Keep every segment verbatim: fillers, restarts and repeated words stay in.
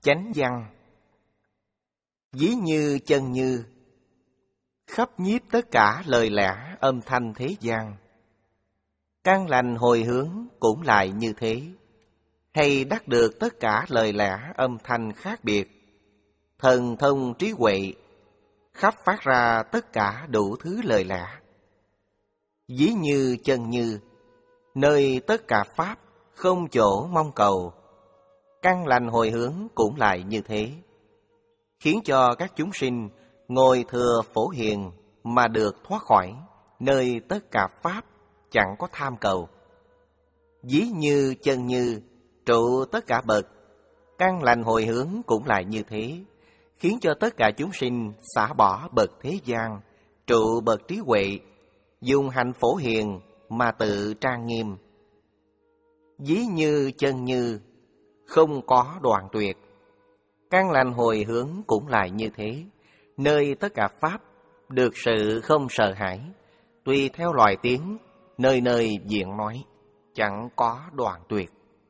Chánh văn. Ví như chân như, khắp nhiếp tất cả lời lẽ âm thanh thế gian. Căn lành hồi hướng cũng lại như thế, hay đắc được tất cả lời lẽ âm thanh khác biệt. Thần thông trí huệ, khắp phát ra tất cả đủ thứ lời lẽ. Ví như chân như, nơi tất cả pháp không chỗ mong cầu. Căn lành hồi hướng cũng lại như thế, khiến cho các chúng sinh ngồi thừa phổ hiền mà được thoát khỏi nơi tất cả pháp chẳng có tham cầu. Ví như chân như, trụ tất cả bậc. Căn lành hồi hướng cũng lại như thế, khiến cho tất cả chúng sinh xả bỏ bậc thế gian, trụ bậc trí huệ, dùng hạnh phổ hiền mà tự trang nghiêm. Ví như chân như, không có đoạn tuyệt. Căn lành hồi hướng cũng lại như thế, nơi tất cả pháp được sự không sợ hãi, tùy theo loài tiếng, nơi nơi diện nói, chẳng có đoạn tuyệt.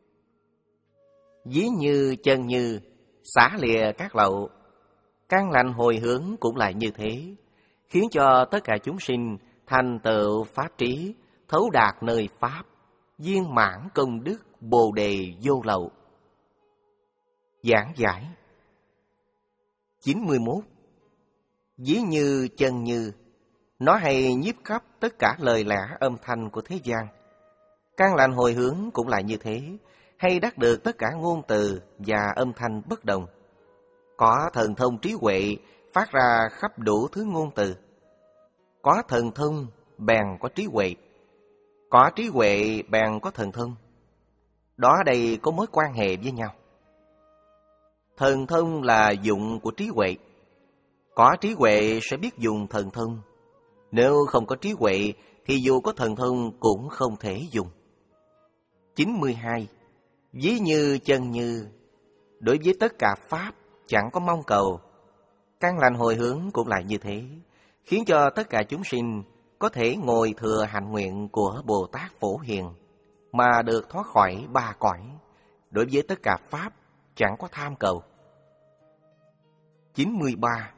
Ví như chân như, xả lìa các lậu. Căn lành hồi hướng cũng lại như thế, khiến cho tất cả chúng sinh thành tựu pháp trí, thấu đạt nơi pháp, viên mãn công đức bồ đề vô lậu. Giảng giải. chín mươi mốt. Ví như chân như, nó hay nhiếp khắp tất cả lời lẽ âm thanh của thế gian. Căn lành hồi hướng cũng lại như thế, hay đắc được tất cả ngôn từ và âm thanh bất đồng. Có thần thông trí huệ phát ra khắp đủ thứ ngôn từ. Có thần thông bèn có trí huệ, có trí huệ bèn có thần thông. Đó đây có mối quan hệ với nhau. Thần thông là dụng của trí huệ. Có trí huệ sẽ biết dùng thần thông. Nếu không có trí huệ thì dù có thần thông cũng không thể dùng. chín mươi hai. Ví như chân như, đối với tất cả pháp chẳng có mong cầu. Căn lành hồi hướng cũng lại như thế, khiến cho tất cả chúng sinh có thể ngồi thừa hạnh nguyện của Bồ Tát Phổ Hiền mà được thoát khỏi ba cõi. Đối với tất cả pháp chẳng có tham cầu. chín mươi ba.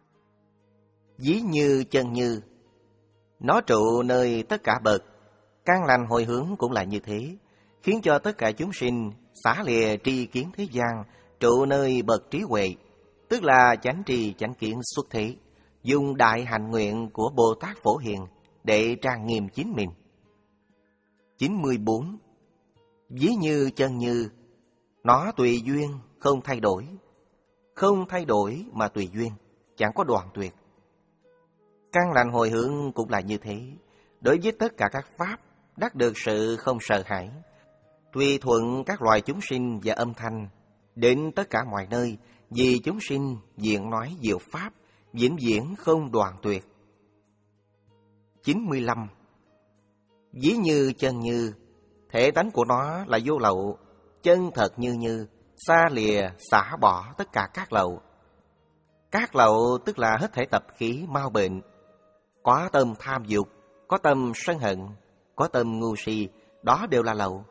Ví như chân như, nó trụ nơi tất cả bậc. Căn lành hồi hướng cũng là như thế, khiến cho tất cả chúng sinh xả lìa tri kiến thế gian, trụ nơi bậc trí huệ, tức là chánh trì chánh kiến xuất thế, dùng đại hạnh nguyện của Bồ Tát Phổ Hiền để trang nghiêm chính mình. chín mươi bốn. Ví như chân như, nó tùy duyên không thay đổi. Không thay đổi mà tùy duyên, chẳng có đoạn tuyệt. Căn lành hồi hướng cũng là như thế, đối với tất cả các pháp đắc được sự không sợ hãi, tùy thuận các loài chúng sinh và âm thanh, đến tất cả mọi nơi, vì chúng sinh diện nói diệu pháp, vĩnh viễn không đoạn tuyệt. chín mươi lăm. Ví như chân như, thể tánh của nó là vô lậu, chân thật như như, xa lìa xả bỏ tất cả các lậu. Các lậu tức là hết thảy tập khí mau bệnh. Có tâm tham dục, có tâm sân hận, có tâm ngu si, đó đều là lậu.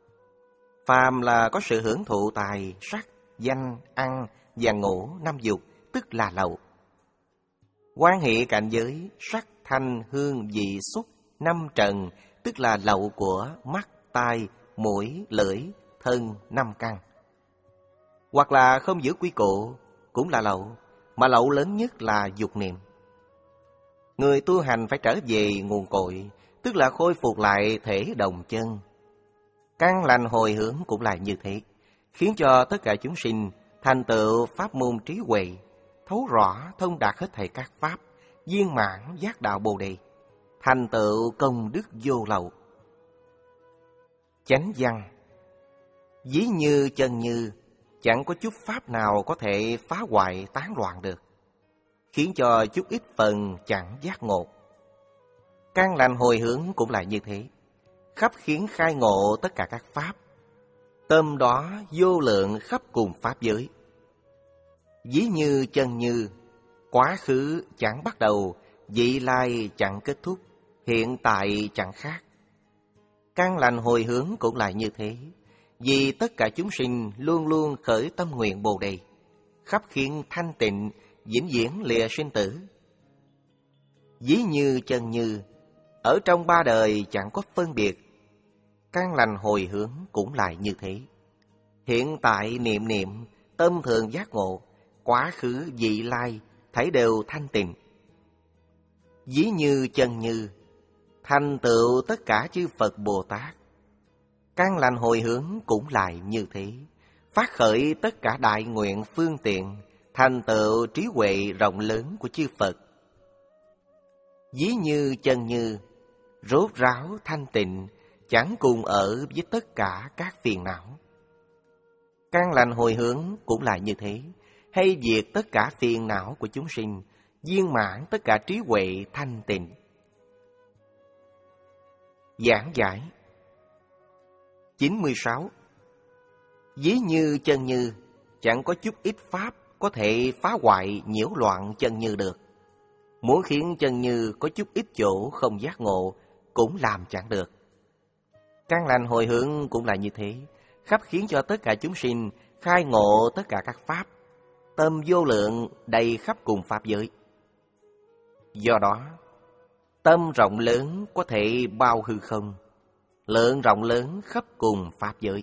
Phàm là có sự hưởng thụ tài, sắc, danh, ăn và ngủ năm dục, tức là lậu. Quan hệ cảnh giới, sắc, thanh, hương, vị, xúc, năm trần, tức là lậu của mắt, tai, mũi, lưỡi, thân, năm căn. Hoặc là không giữ quy củ, cũng là lậu, mà lậu lớn nhất là dục niệm. Người tu hành phải trở về nguồn cội, tức là khôi phục lại thể đồng chân. Căn lành hồi hướng cũng là như thế, khiến cho tất cả chúng sinh thành tựu pháp môn trí huệ, thấu rõ thông đạt hết thảy các pháp, viên mãn giác đạo Bồ đề, thành tựu công đức vô lậu. Chánh văn. Ví như chân như, chẳng có chút pháp nào có thể phá hoại tán loạn được, khiến cho chút ít phần chẳng giác ngộ. Căn lành hồi hướng cũng là như thế, khắp khiến khai ngộ tất cả các pháp, tâm đó vô lượng khắp cùng pháp giới. Ví như chân như, quá khứ chẳng bắt đầu, vị lai chẳng kết thúc, hiện tại chẳng khác. Căn lành hồi hướng cũng là như thế, vì tất cả chúng sinh luôn luôn khởi tâm nguyện Bồ Đề, khắp khiến thanh tịnh, vĩnh viễn lìa sinh tử. Ví như chân như, ở trong ba đời chẳng có phân biệt, căn lành hồi hướng cũng lại như thế. Hiện tại niệm niệm, tâm thường giác ngộ, quá khứ vị lai, thấy đều thanh tịnh. Ví như chân như, thành tựu tất cả chư Phật Bồ Tát, căn lành hồi hướng cũng lại như thế. Phát khởi tất cả đại nguyện phương tiện, thành tựu trí huệ rộng lớn của chư Phật. Ví như chân như, rốt ráo thanh tịnh, chẳng cùng ở với tất cả các phiền não. Căn lành hồi hướng cũng là như thế, hay diệt tất cả phiền não của chúng sinh, viên mãn tất cả trí huệ thanh tịnh. Giảng giải chín mươi sáu. Ví như chân như, chẳng có chút ít pháp có thể phá hoại nhiễu loạn chân như được. Muốn khiến chân như có chút ít chỗ không giác ngộ cũng làm chẳng được. Căn lành hồi hướng cũng là như thế, khắp khiến cho tất cả chúng sinh khai ngộ tất cả các pháp, tâm vô lượng đầy khắp cùng pháp giới. Do đó, tâm rộng lớn có thể bao hư không, lượng rộng lớn khắp cùng pháp giới.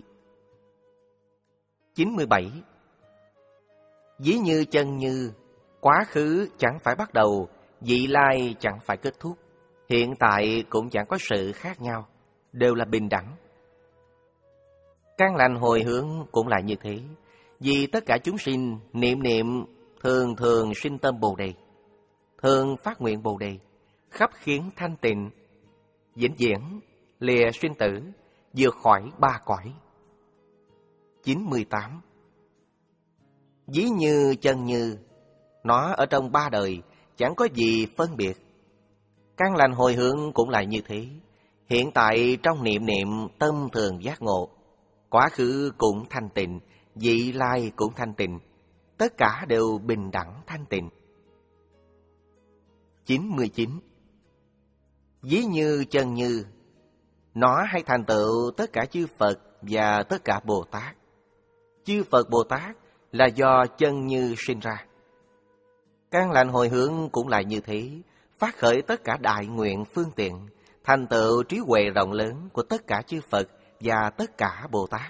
chín mươi bảy. Ví như chân như, quá khứ chẳng phải bắt đầu, vị lai chẳng phải kết thúc, hiện tại cũng chẳng có sự khác nhau, đều là bình đẳng. Căn lành hồi hướng cũng là như thế, vì tất cả chúng sinh niệm niệm thường thường sinh tâm Bồ Đề, thường phát nguyện Bồ Đề, khắp khiến thanh tịnh, vĩnh viễn lìa sinh tử, vượt khỏi ba cõi. chín mươi tám. Ví như chân như, nó ở trong ba đời chẳng có gì phân biệt. Căn lành hồi hướng cũng là như thế, hiện tại trong niệm niệm tâm thường giác ngộ, quá khứ cũng thanh tịnh, vị lai cũng thanh tịnh, tất cả đều bình đẳng thanh tịnh. chín mươi chín. Ví như chân như, nó hay thành tựu tất cả chư Phật và tất cả Bồ Tát. Chư Phật Bồ Tát là do chân như sinh ra. Căn lành hồi hướng cũng là như thế, phát khởi tất cả đại nguyện phương tiện, thành tựu trí huệ rộng lớn của tất cả chư Phật và tất cả Bồ Tát.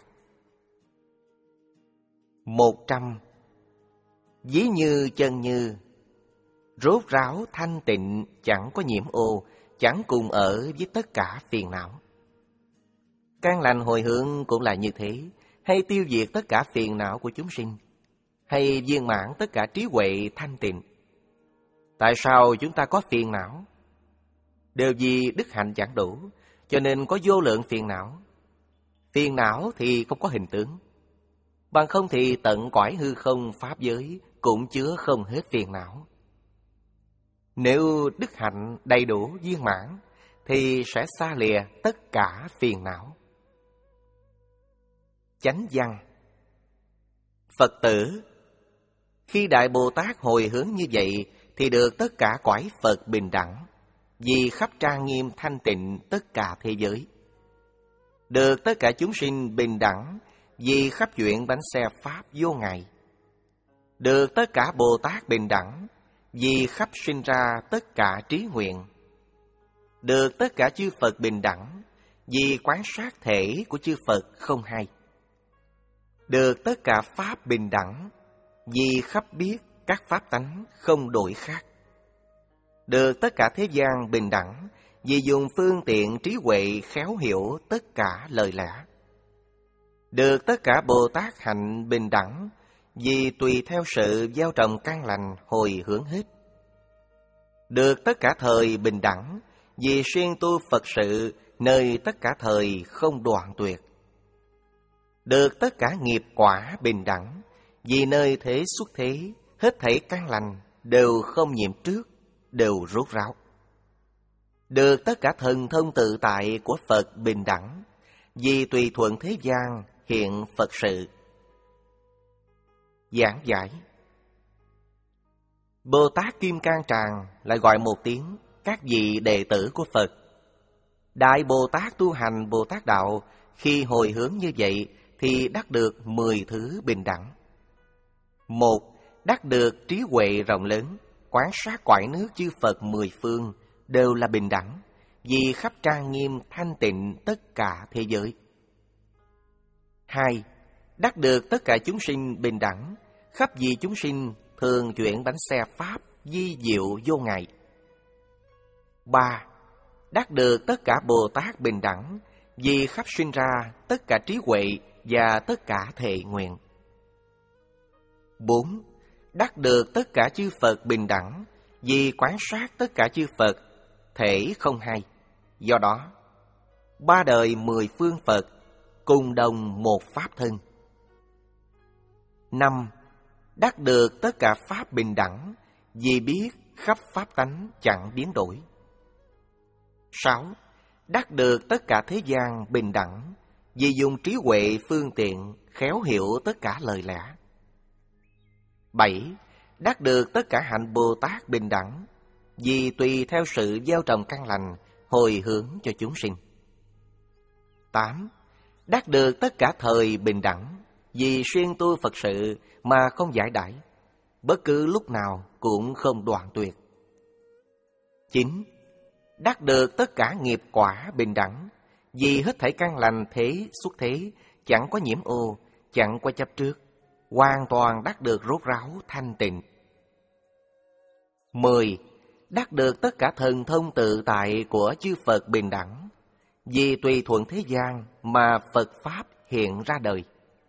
Một trăm. Ví như chân như, rốt ráo thanh tịnh, chẳng có nhiễm ô, chẳng cùng ở với tất cả phiền não. Căn lành hồi hướng cũng là như thế, hay tiêu diệt tất cả phiền não của chúng sinh, hay viên mãn tất cả trí huệ thanh tịnh. Tại sao chúng ta có phiền não? Đều vì đức hạnh chẳng đủ, cho nên có vô lượng phiền não. Phiền não thì không có hình tướng, bằng không thì tận cõi hư không pháp giới cũng chứa không hết phiền não. Nếu đức hạnh đầy đủ viên mãn thì sẽ xa lìa tất cả phiền não. Chánh văn. Phật tử, khi Đại Bồ Tát hồi hướng như vậy thì được tất cả cõi Phật bình đẳng, vì khắp trang nghiêm thanh tịnh tất cả thế giới. Được tất cả chúng sinh bình đẳng, vì khắp chuyện bánh xe Pháp vô ngại. Được tất cả Bồ Tát bình đẳng, vì khắp sinh ra tất cả trí nguyện. Được tất cả chư Phật bình đẳng, vì quán sát thể của chư Phật không hai. Được tất cả Pháp bình đẳng, vì khắp biết các Pháp tánh không đổi khác. Được tất cả thế gian bình đẳng, vì dùng phương tiện trí huệ khéo hiểu tất cả lời lẽ. Được tất cả Bồ Tát hạnh bình đẳng, vì tùy theo sự gieo trồng căn lành hồi hướng hết. Được tất cả thời bình đẳng, vì xuyên tu Phật sự nơi tất cả thời không đoạn tuyệt. Được tất cả nghiệp quả bình đẳng, vì nơi thế xuất thế hết thảy căn lành đều không nhiễm trước, đều rốt ráo. Được tất cả thần thông tự tại của Phật bình đẳng, vì tùy thuận thế gian hiện Phật sự. Giảng giải. Bồ Tát Kim Cang Tràng lại gọi một tiếng các vị đệ tử của Phật. Đại Bồ Tát tu hành Bồ Tát đạo khi hồi hướng như vậy thì đắc được mười thứ bình đẳng. Một, đắc được trí huệ rộng lớn, quán sát cõi nước chư Phật mười phương đều là bình đẳng, vì khắp trang nghiêm thanh tịnh tất cả thế giới. Hai, đắc được tất cả chúng sinh bình đẳng, khắp vì chúng sinh thường chuyển bánh xe pháp di diệu vô ngại. Ba, đắc được tất cả Bồ Tát bình đẳng, vì khắp sinh ra tất cả trí huệ và tất cả thệ nguyện. Bốn, đắc được tất cả chư Phật bình đẳng, vì quán sát tất cả chư Phật thể không hai. Do đó, ba đời mười phương Phật cùng đồng một pháp thân. Năm, đắc được tất cả pháp bình đẳng, vì biết khắp pháp tánh chẳng biến đổi. Sáu, đắc được tất cả thế gian bình đẳng, vì dùng trí huệ phương tiện khéo hiểu tất cả lời lẽ. Bảy, đắc được tất cả hạnh Bồ Tát bình đẳng, vì tùy theo sự gieo trồng căn lành hồi hướng cho chúng sinh. Tám, đắc được tất cả thời bình đẳng, vì xuyên tu Phật sự mà không giải đãi, bất cứ lúc nào cũng không đoạn tuyệt. Chín, đắc được tất cả nghiệp quả bình đẳng, vì hết thảy căn lành thế xuất thế, chẳng có nhiễm ô, chẳng có chấp trước, hoàn toàn đắc được rốt ráo thanh tịnh. Mười, đắc được tất cả thần thông tự tại của chư Phật bình đẳng, vì tùy thuận thế gian mà Phật Pháp hiện ra đời.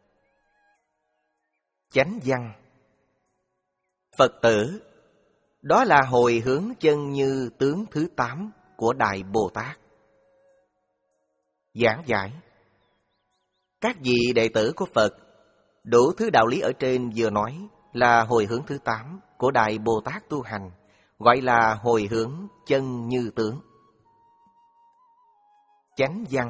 Chánh văn. Phật tử, đó là hồi hướng chân như tướng thứ tám của Đại Bồ Tát. Giảng giải. Các vị đệ tử của Phật, đủ thứ đạo lý ở trên vừa nói là hồi hướng thứ tám của Đại Bồ Tát tu hành, gọi là hồi hướng chân như tướng. Chánh văn.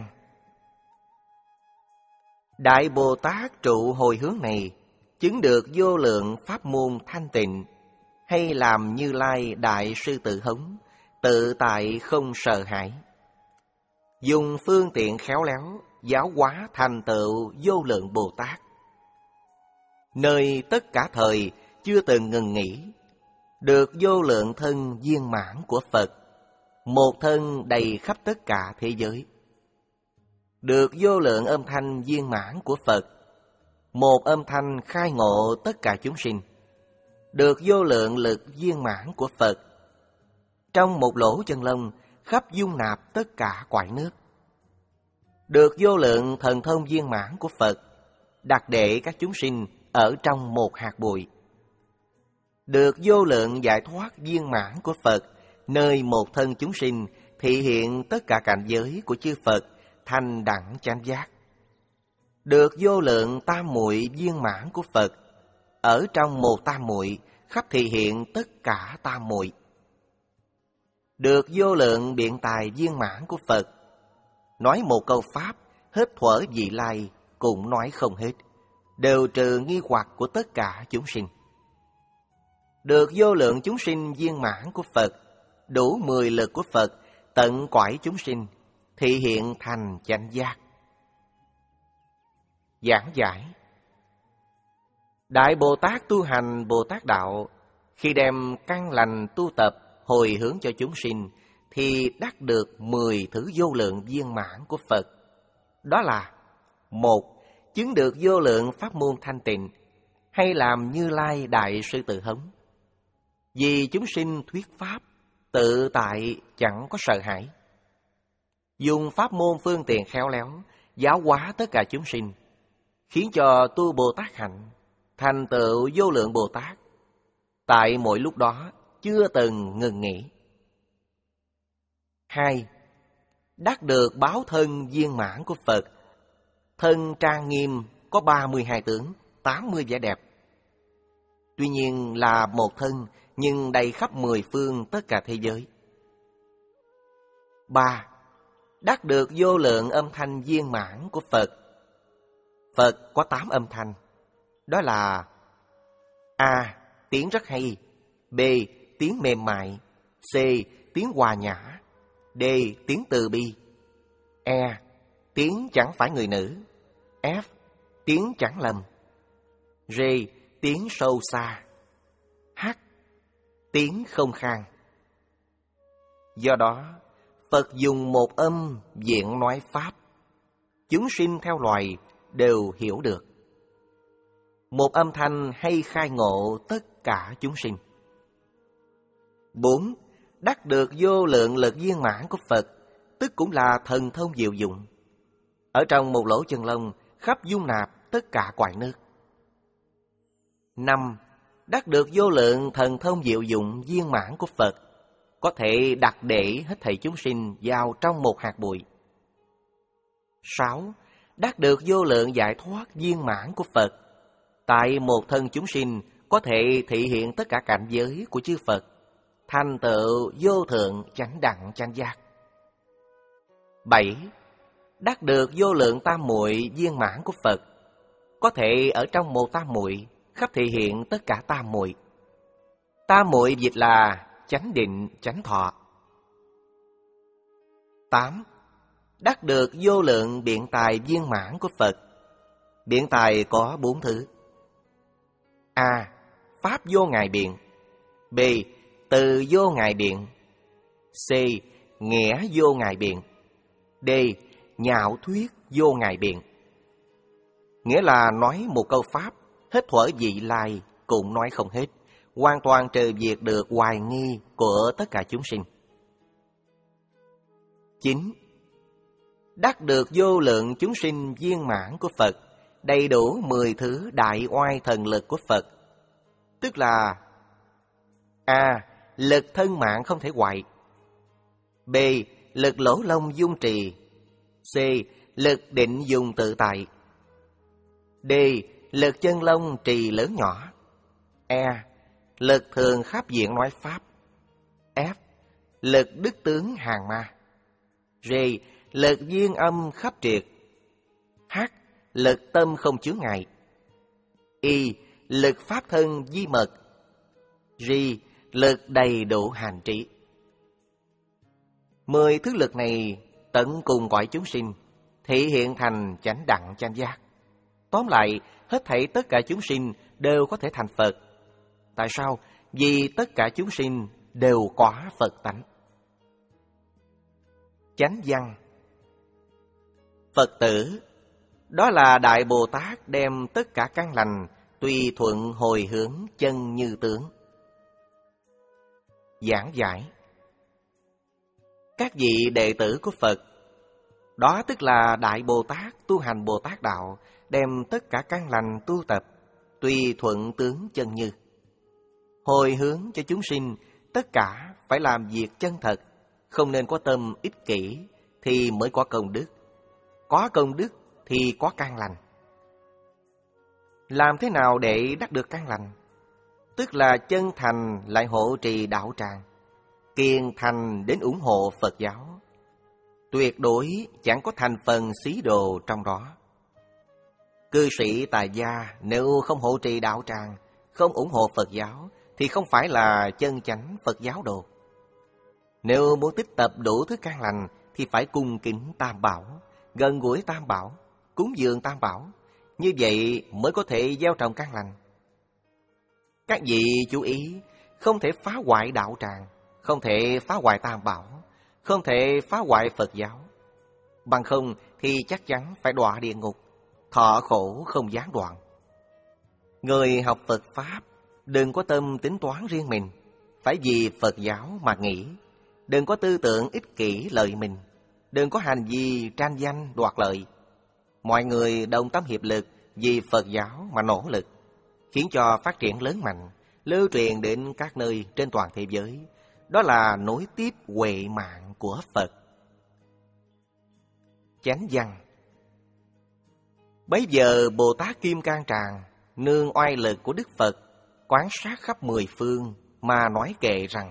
Đại Bồ Tát trụ hồi hướng này chứng được vô lượng pháp môn thanh tịnh, hay làm Như Lai Đại Sư Tử Hống, tự tại không sợ hãi. Dùng phương tiện khéo léo, giáo hóa thành tựu vô lượng Bồ Tát. Nơi tất cả thời chưa từng ngừng nghỉ, được vô lượng thân viên mãn của Phật, một thân đầy khắp tất cả thế giới. Được vô lượng âm thanh viên mãn của Phật, một âm thanh khai ngộ tất cả chúng sinh. Được vô lượng lực viên mãn của Phật, trong một lỗ chân lông khắp dung nạp tất cả cõi nước. Được vô lượng thần thông viên mãn của Phật, đặt để các chúng sinh ở trong một hạt bụi. Được vô lượng giải thoát viên mãn của Phật, nơi một thân chúng sinh thị hiện tất cả cảnh giới của chư Phật thành đẳng chánh giác. Được vô lượng tam muội viên mãn của Phật, ở trong một tam muội khắp thị hiện tất cả tam muội. Được vô lượng biện tài viên mãn của Phật, nói một câu pháp hết thuở vị lai cũng nói không hết, đều trừ nghi hoặc của tất cả chúng sinh. Được vô lượng chúng sinh viên mãn của Phật, đủ mười lực của Phật tận cõi chúng sinh, thị hiện thành chánh giác. Giảng giải. Đại Bồ Tát tu hành Bồ Tát đạo, khi đem căn lành tu tập hồi hướng cho chúng sinh, thì đắc được mười thứ vô lượng viên mãn của Phật. Đó là: một, chứng được vô lượng pháp môn thanh tịnh, hay làm Như Lai Đại Sư Tử Hống. Vì chúng sinh thuyết pháp, tự tại chẳng có sợ hãi. Dùng pháp môn phương tiện khéo léo, giáo hóa tất cả chúng sinh, khiến cho tu Bồ Tát hạnh, thành tựu vô lượng Bồ Tát, tại mỗi lúc đó chưa từng ngừng nghỉ. Hai, đắc được báo thân viên mãn của Phật. Thân trang nghiêm có ba mươi hai tướng, tám mươi vẻ đẹp. Tuy nhiên là một thân, nhưng đầy khắp mười phương tất cả thế giới. Ba, đắc được vô lượng âm thanh viên mãn của Phật. Phật có tám âm thanh, đó là: A. Tiếng rất hay. B. Tiếng mềm mại. C. Tiếng hòa nhã. D. Tiếng từ bi. E. Tiếng chẳng phải người nữ. F. tiếng chẳng lầm. R. Tiếng sâu xa. H. Tiếng không khang. Do đó, Phật dùng một âm diễn nói Pháp. Chúng sinh theo loài đều hiểu được. Một âm thanh hay khai ngộ tất cả chúng sinh. Bốn. Đắc được vô lượng lực viên mãn của Phật, tức cũng là thần thông diệu dụng. Ở trong một lỗ chân lông, khắp dung nạp tất cả quại nước. Năm. Đắc được vô lượng thần thông diệu dụng viên mãn của Phật, có thể đặt để hết thảy chúng sinh vào trong một hạt bụi. Sáu. Đắc được vô lượng giải thoát viên mãn của Phật, tại một thân chúng sinh có thể thị hiện tất cả cảnh giới của chư Phật, thành tựu vô thượng chánh đẳng chánh giác. Bảy. Đắc được vô lượng tam muội viên mãn của Phật, có thể ở trong một tam muội khắp thị hiện tất cả tam muội. Tam muội dịch là chánh định, chánh thọ. Tám. Đắc được vô lượng biện tài viên mãn của Phật. Biện tài có bốn thứ. A. Pháp vô ngại biện. B. Từ vô ngại biện. C. Nghĩa vô ngại biện. D. Nhạo thuyết vô ngại biện. Nghĩa là nói một câu Pháp, hết thuở vị lai cũng nói không hết, hoàn toàn trừ diệt được hoài nghi của tất cả chúng sinh. Chín. Đắc được vô lượng chúng sinh viên mãn của Phật, đầy đủ mười thứ đại oai thần lực của Phật, tức là A. Lực thân mạng không thể hoại. B. Lực lỗ lông dung trì. C. Lực định dùng tự tại. D. Lực chân lông trì lớn nhỏ. E. Lực thường khắp diện nói Pháp. F. Lực đức tướng hàng ma. G. Lực duyên âm khắp triệt. H. Lực tâm không chướng ngại. Y. Lực pháp thân di mật. G. Lực đầy đủ hành trị. Mười thứ lực này tận cùng cõi chúng sinh, thị hiện thành chánh đẳng chánh giác. Tóm lại, hết thảy tất cả chúng sinh đều có thể thành Phật. Tại sao? Vì tất cả chúng sinh đều có Phật tánh. Chánh văn. Phật tử, đó là Đại Bồ Tát đem tất cả căn lành tùy thuận hồi hướng chân như tướng. Giảng giải. Các vị đệ tử của Phật, đó tức là Đại Bồ Tát tu hành Bồ Tát đạo, đem tất cả căn lành tu tập tùy thuận tướng chân như, hồi hướng cho chúng sinh. Tất cả phải làm việc chân thật, không nên có tâm ích kỷ, thì mới có công đức. Có công đức thì có căn lành. Làm thế nào để đắc được căn lành? Tức là chân thành lại hộ trì đạo tràng, kiên thành đến ủng hộ Phật giáo, tuyệt đối chẳng có thành phần xí đồ trong đó. Cư sĩ tại gia nếu không hộ trì đạo tràng, không ủng hộ Phật giáo, thì không phải là chân chánh Phật giáo đồ. Nếu muốn tích tập đủ thứ căn lành thì phải cung kính Tam Bảo, gần gũi Tam Bảo, cúng dường Tam Bảo, như vậy mới có thể gieo trồng căn lành. Các vị chú ý, không thể phá hoại đạo tràng, không thể phá hoại Tam Bảo, không thể phá hoại Phật giáo. Bằng không thì chắc chắn phải đọa địa ngục, thọ khổ không gián đoạn. Người học Phật Pháp đừng có tâm tính toán riêng mình, phải vì Phật giáo mà nghĩ. Đừng có tư tưởng ích kỷ lợi mình, đừng có hành vi tranh danh đoạt lợi. Mọi người đồng tâm hiệp lực vì Phật giáo mà nỗ lực, khiến cho phát triển lớn mạnh, lưu truyền đến các nơi trên toàn thế giới. Đó là nối tiếp huệ mạng của Phật. Chánh văn. Bấy giờ Bồ Tát Kim Cang Tràng nương oai lực của Đức Phật, quán sát khắp mười phương mà nói kệ rằng.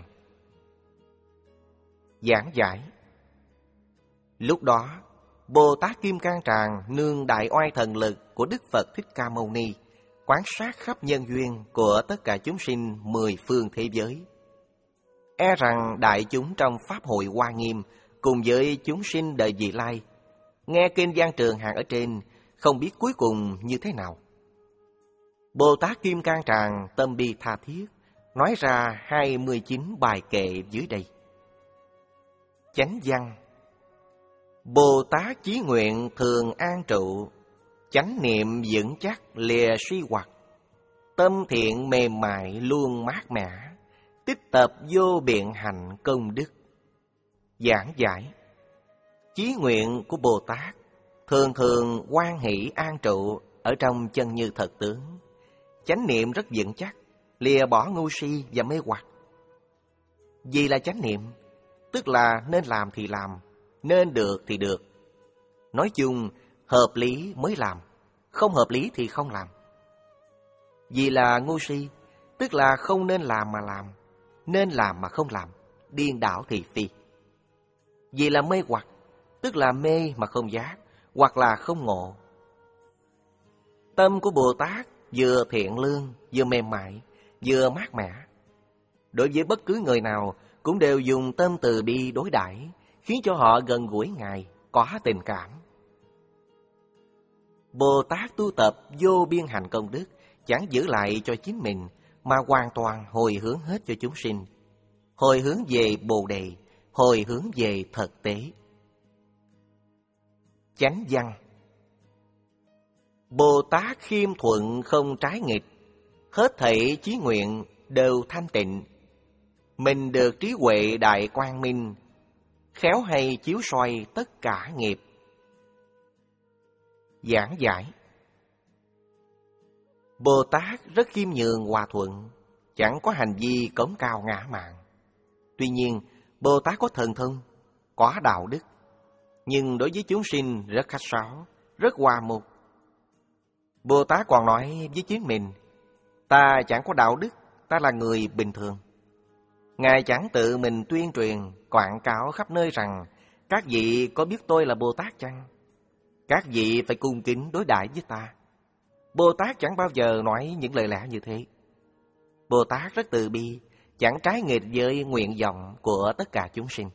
Giảng giải. Lúc đó, Bồ Tát Kim Cang Tràng nương đại oai thần lực của Đức Phật Thích Ca Mâu Ni, quán sát khắp nhân duyên của tất cả chúng sinh mười phương thế giới. E rằng đại chúng trong Pháp hội Hoa Nghiêm cùng với chúng sinh đời vị lai, nghe kinh Giang Trường Hàng ở trên, không biết cuối cùng như thế nào. Bồ Tát Kim Cang Tràng tâm bi tha thiết, nói ra hai mươi chín bài kệ dưới đây. Chánh văn. Bồ Tát chí nguyện thường an trụ, chánh niệm vững chắc lìa suy hoặc, tâm thiện mềm mại luôn mát mẻ, tích tập vô biện hành công đức. Giảng giải. Chí nguyện của Bồ Tát thường thường hoan hỷ an trụ ở trong chân như thật tướng, chánh niệm rất vững chắc, lìa bỏ ngu si và mê hoặc. Gì là chánh niệm? Tức là nên làm thì làm, nên được thì được. Nói chung, hợp lý mới làm, không hợp lý thì không làm. Vì là ngu si, tức là không nên làm mà làm, nên làm mà không làm, điên đảo thị phi. Vì là mê hoặc, tức là mê mà không giác, hoặc là không ngộ. Tâm của Bồ Tát vừa thiện lương, vừa mềm mại, vừa mát mẻ. Đối với bất cứ người nào cũng đều dùng tâm từ bi đối đãi, khiến cho họ gần gũi Ngài, có tình cảm. Bồ Tát tu tập vô biên hành công đức, chẳng giữ lại cho chính mình, mà hoàn toàn hồi hướng hết cho chúng sinh. Hồi hướng về Bồ Đề, hồi hướng về thực tế. Chánh văn. Bồ Tát khiêm thuận không trái nghịch, hết thảy chí nguyện đều thanh tịnh. Mình được trí huệ đại quang minh, khéo hay chiếu soi tất cả nghiệp. Giảng giải. Bồ Tát rất khiêm nhường hòa thuận, chẳng có hành vi cống cao ngã mạn. Tuy nhiên, Bồ Tát có thần thông, có đạo đức, nhưng đối với chúng sinh rất khách sáo, rất hòa mục. Bồ Tát còn nói với chính mình, ta chẳng có đạo đức, ta là người bình thường. Ngài chẳng tự mình tuyên truyền, quảng cáo khắp nơi rằng, các vị có biết tôi là Bồ Tát chăng? Các vị phải cung kính đối đãi với ta. Bồ Tát chẳng bao giờ nói những lời lẽ như thế. Bồ Tát rất từ bi, chẳng trái nghịch với nguyện vọng của tất cả chúng sinh.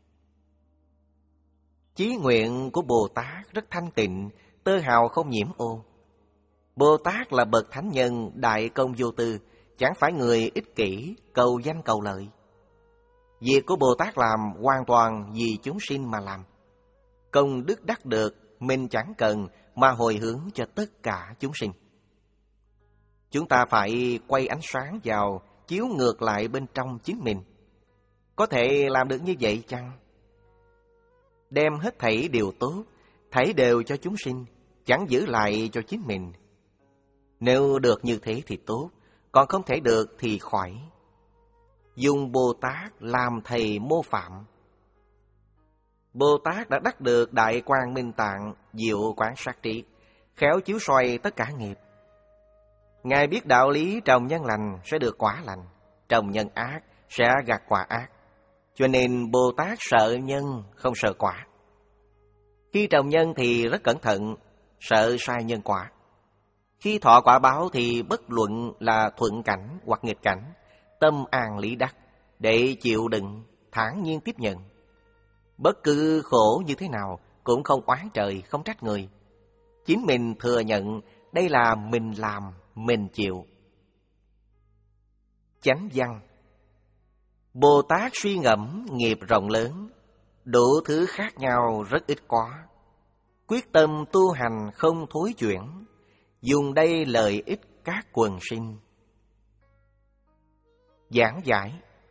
Chí nguyện của Bồ Tát rất thanh tịnh, tơ hào không nhiễm ô. Bồ Tát là bậc thánh nhân đại công vô tư, chẳng phải người ích kỷ, cầu danh cầu lợi. Việc của Bồ Tát làm hoàn toàn vì chúng sinh mà làm. Công đức đắc được mình chẳng cần, mà hồi hướng cho tất cả chúng sinh. Chúng ta phải quay ánh sáng vào, chiếu ngược lại bên trong chính mình. Có thể làm được như vậy chăng? Đem hết thảy điều tốt, thảy đều cho chúng sinh, chẳng giữ lại cho chính mình. Nếu được như thế thì tốt, còn không thể được thì khỏi. Dùng Bồ Tát làm thầy mô phạm. Bồ Tát đã đắc được đại quang minh tạng, diệu quán sát trí, khéo chiếu soi tất cả nghiệp. Ngài biết đạo lý trồng nhân lành sẽ được quả lành, trồng nhân ác sẽ gặt quả ác. Cho nên Bồ Tát sợ nhân, không sợ quả. Khi trồng nhân thì rất cẩn thận, sợ sai nhân quả. Khi thọ quả báo thì bất luận là thuận cảnh hoặc nghịch cảnh, tâm an lý đắc, để chịu đựng, thản nhiên tiếp nhận. Bất cứ khổ như thế nào cũng không oán trời, không trách người. Chính mình thừa nhận đây là mình làm, mình chịu. Chánh văn. Bồ Tát suy ngẫm nghiệp rộng lớn, đủ thứ khác nhau rất ít quá. Quyết tâm tu hành không thối chuyển, dùng đây lợi ích các quần sinh. Giảng giải.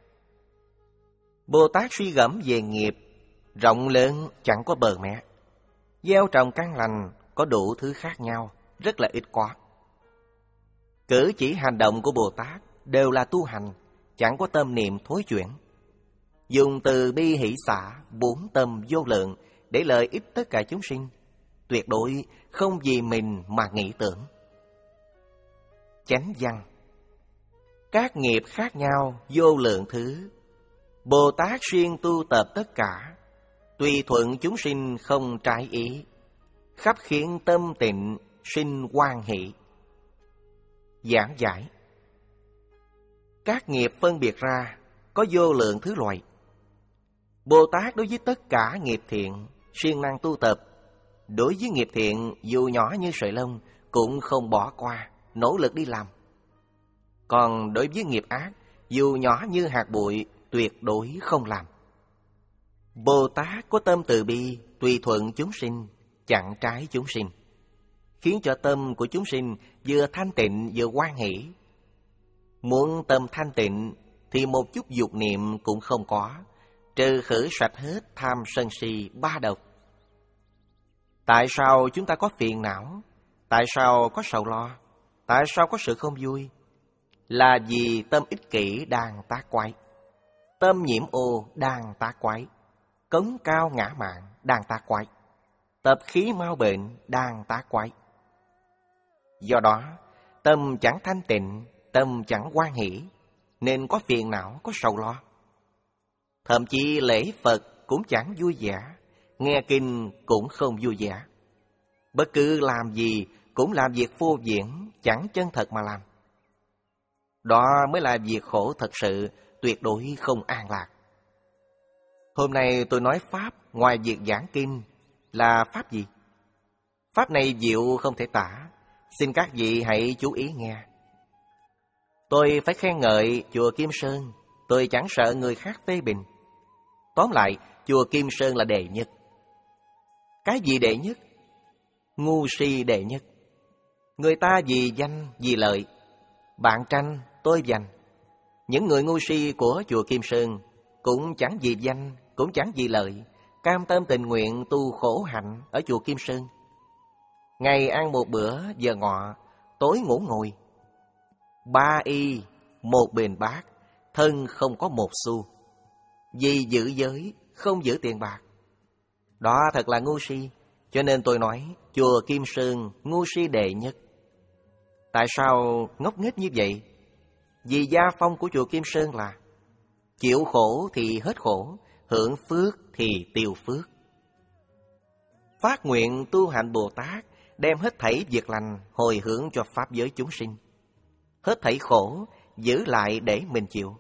Bồ Tát suy gẫm về nghiệp rộng lớn chẳng có bờ mé, gieo trồng căn lành có đủ thứ khác nhau, rất là ít quá. Cử chỉ hành động của Bồ Tát đều là tu hành, chẳng có tâm niệm thối chuyển. Dùng từ bi hỷ xả, bốn tâm vô lượng để lợi ích tất cả chúng sinh, tuyệt đối không vì mình mà nghĩ tưởng. Chánh văn. Các nghiệp khác nhau vô lượng thứ, Bồ Tát xuyên tu tập tất cả, tùy thuận chúng sinh không trái ý, khắp khiến tâm tịnh sinh hoan hỷ. Giảng giải. Các nghiệp phân biệt ra có vô lượng thứ loại. Bồ Tát đối với tất cả nghiệp thiện siêng năng tu tập, đối với nghiệp thiện dù nhỏ như sợi lông cũng không bỏ qua, nỗ lực đi làm. Còn đối với nghiệp ác, dù nhỏ như hạt bụi, tuyệt đối không làm. Bồ Tát có tâm từ bi, tùy thuận chúng sinh, chặn trái chúng sinh, khiến cho tâm của chúng sinh vừa thanh tịnh vừa hoan hỷ. Muốn tâm thanh tịnh thì một chút dục niệm cũng không có, trừ khử sạch hết tham sân si ba độc. Tại sao chúng ta có phiền não? Tại sao có sầu lo? Tại sao có sự không vui? Là vì tâm ích kỷ đang tác quái, tâm nhiễm ô đang tác quái, cống cao ngã mạn đang tác quái, tập khí mau bệnh đang tác quái. Do đó, tâm chẳng thanh tịnh, tâm chẳng hoan hỷ, nên có phiền não, có sầu lo. Thậm chí lễ Phật cũng chẳng vui vẻ, nghe kinh cũng không vui vẻ. Bất cứ làm gì cũng làm việc vô viễn, chẳng chân thật mà làm. Đó mới là việc khổ thật sự, tuyệt đối không an lạc. Hôm nay tôi nói Pháp ngoài việc giảng kinh là Pháp gì? Pháp này diệu không thể tả, xin các vị hãy chú ý nghe. Tôi phải khen ngợi chùa Kim Sơn, tôi chẳng sợ người khác phê bình. Tóm lại, chùa Kim Sơn là đệ nhất. Cái gì đệ nhất? Ngu si đệ nhất. Người ta vì danh, vì lợi, bạn tranh, tôi giành. Những người ngu si của chùa Kim Sơn cũng chẳng vì danh, cũng chẳng vì lợi, cam tâm tình nguyện tu khổ hạnh ở chùa Kim Sơn. Ngày ăn một bữa giờ ngọ, tối ngủ ngồi. Ba y, một bền bát, thân không có một xu. Vì giữ giới, không giữ tiền bạc. Đó thật là ngu si. Cho nên tôi nói chùa Kim Sơn ngu si đệ nhất. Tại sao ngốc nghếch như vậy? Vì gia phong của chùa Kim Sơn là chịu khổ thì hết khổ, hưởng phước thì tiêu phước. Phát nguyện tu hành Bồ Tát, đem hết thảy việc lành hồi hướng cho pháp giới chúng sinh. Hết thảy khổ giữ lại để mình chịu.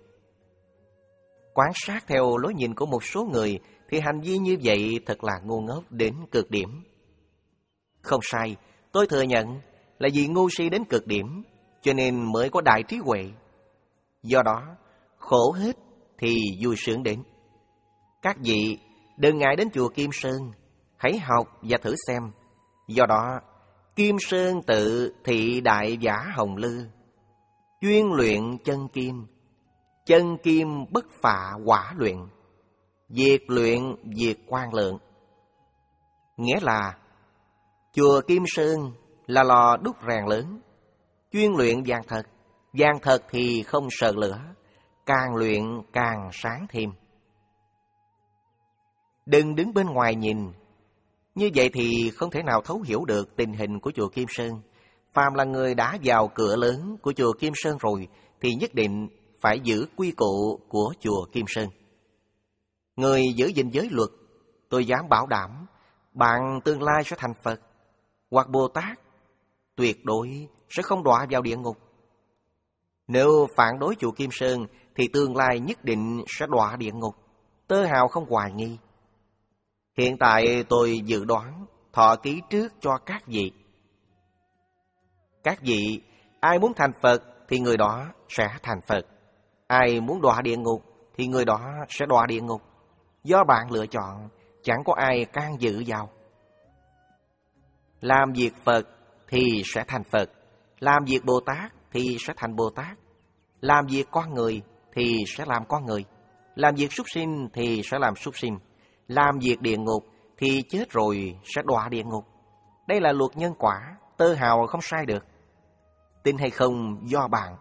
Quan sát theo lối nhìn của một số người thì hành vi như vậy thật là ngu ngốc đến cực điểm. Không sai, tôi thừa nhận là vì ngu si đến cực điểm, cho nên mới có đại trí huệ. Do đó, khổ hết thì vui sướng đến. Các vị đừng ngại đến chùa Kim Sơn, hãy học và thử xem. Do đó, Kim Sơn tự thị đại giả hồng lư, chuyên luyện chân kim, chân kim bất phạ quả luyện, việc luyện việc quan lượng. Nghĩa là chùa Kim Sơn là lò đúc rèn lớn, chuyên luyện vàng thật. Vàng thật thì không sợ lửa, càng luyện càng sáng thêm. Đừng đứng bên ngoài nhìn, như vậy thì không thể nào thấu hiểu được tình hình của chùa Kim Sơn. Phàm là người đã vào cửa lớn của chùa Kim Sơn rồi thì nhất định phải giữ quy củ của chùa Kim Sơn. Người giữ gìn giới luật, tôi dám bảo đảm bạn tương lai sẽ thành Phật hoặc Bồ Tát, tuyệt đối sẽ không đọa vào địa ngục. Nếu phản đối chùa Kim Sơn thì tương lai nhất định sẽ đọa địa ngục, tơ hào không hoài nghi. Hiện tại tôi dự đoán thọ ký trước cho các vị. Các vị, ai muốn thành Phật thì người đó sẽ thành Phật. Ai muốn đọa địa ngục thì người đó sẽ đọa địa ngục. Do bạn lựa chọn, chẳng có ai can dự vào. Làm việc Phật thì sẽ thành Phật, làm việc Bồ Tát thì sẽ thành Bồ Tát, làm việc con người thì sẽ làm con người, làm việc súc sinh thì sẽ làm súc sinh, làm việc địa ngục thì chết rồi sẽ đọa địa ngục. Đây là luật nhân quả, tơ hào không sai được. Tin hay không do bạn.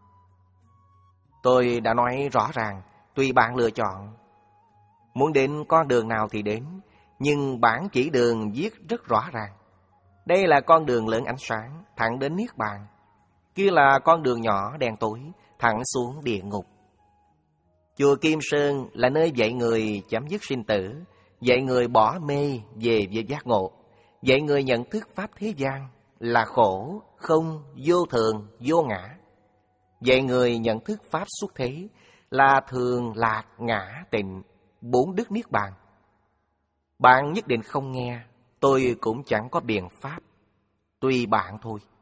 Tôi đã nói rõ ràng, tùy bạn lựa chọn. Muốn đến con đường nào thì đến, nhưng bản chỉ đường viết rất rõ ràng. Đây là con đường lớn ánh sáng, thẳng đến Niết Bàn. Kia là con đường nhỏ đen tối, thẳng xuống địa ngục. Chùa Kim Sơn là nơi dạy người chấm dứt sinh tử, dạy người bỏ mê về với giác ngộ, dạy người nhận thức pháp thế gian là khổ, không, vô thường, vô ngã. Dạy người nhận thức pháp xuất thế là thường, lạc, ngã, tịnh, bốn đức Niết Bàn. Bạn nhất định không nghe, tôi cũng chẳng có biện pháp. Tùy bạn thôi.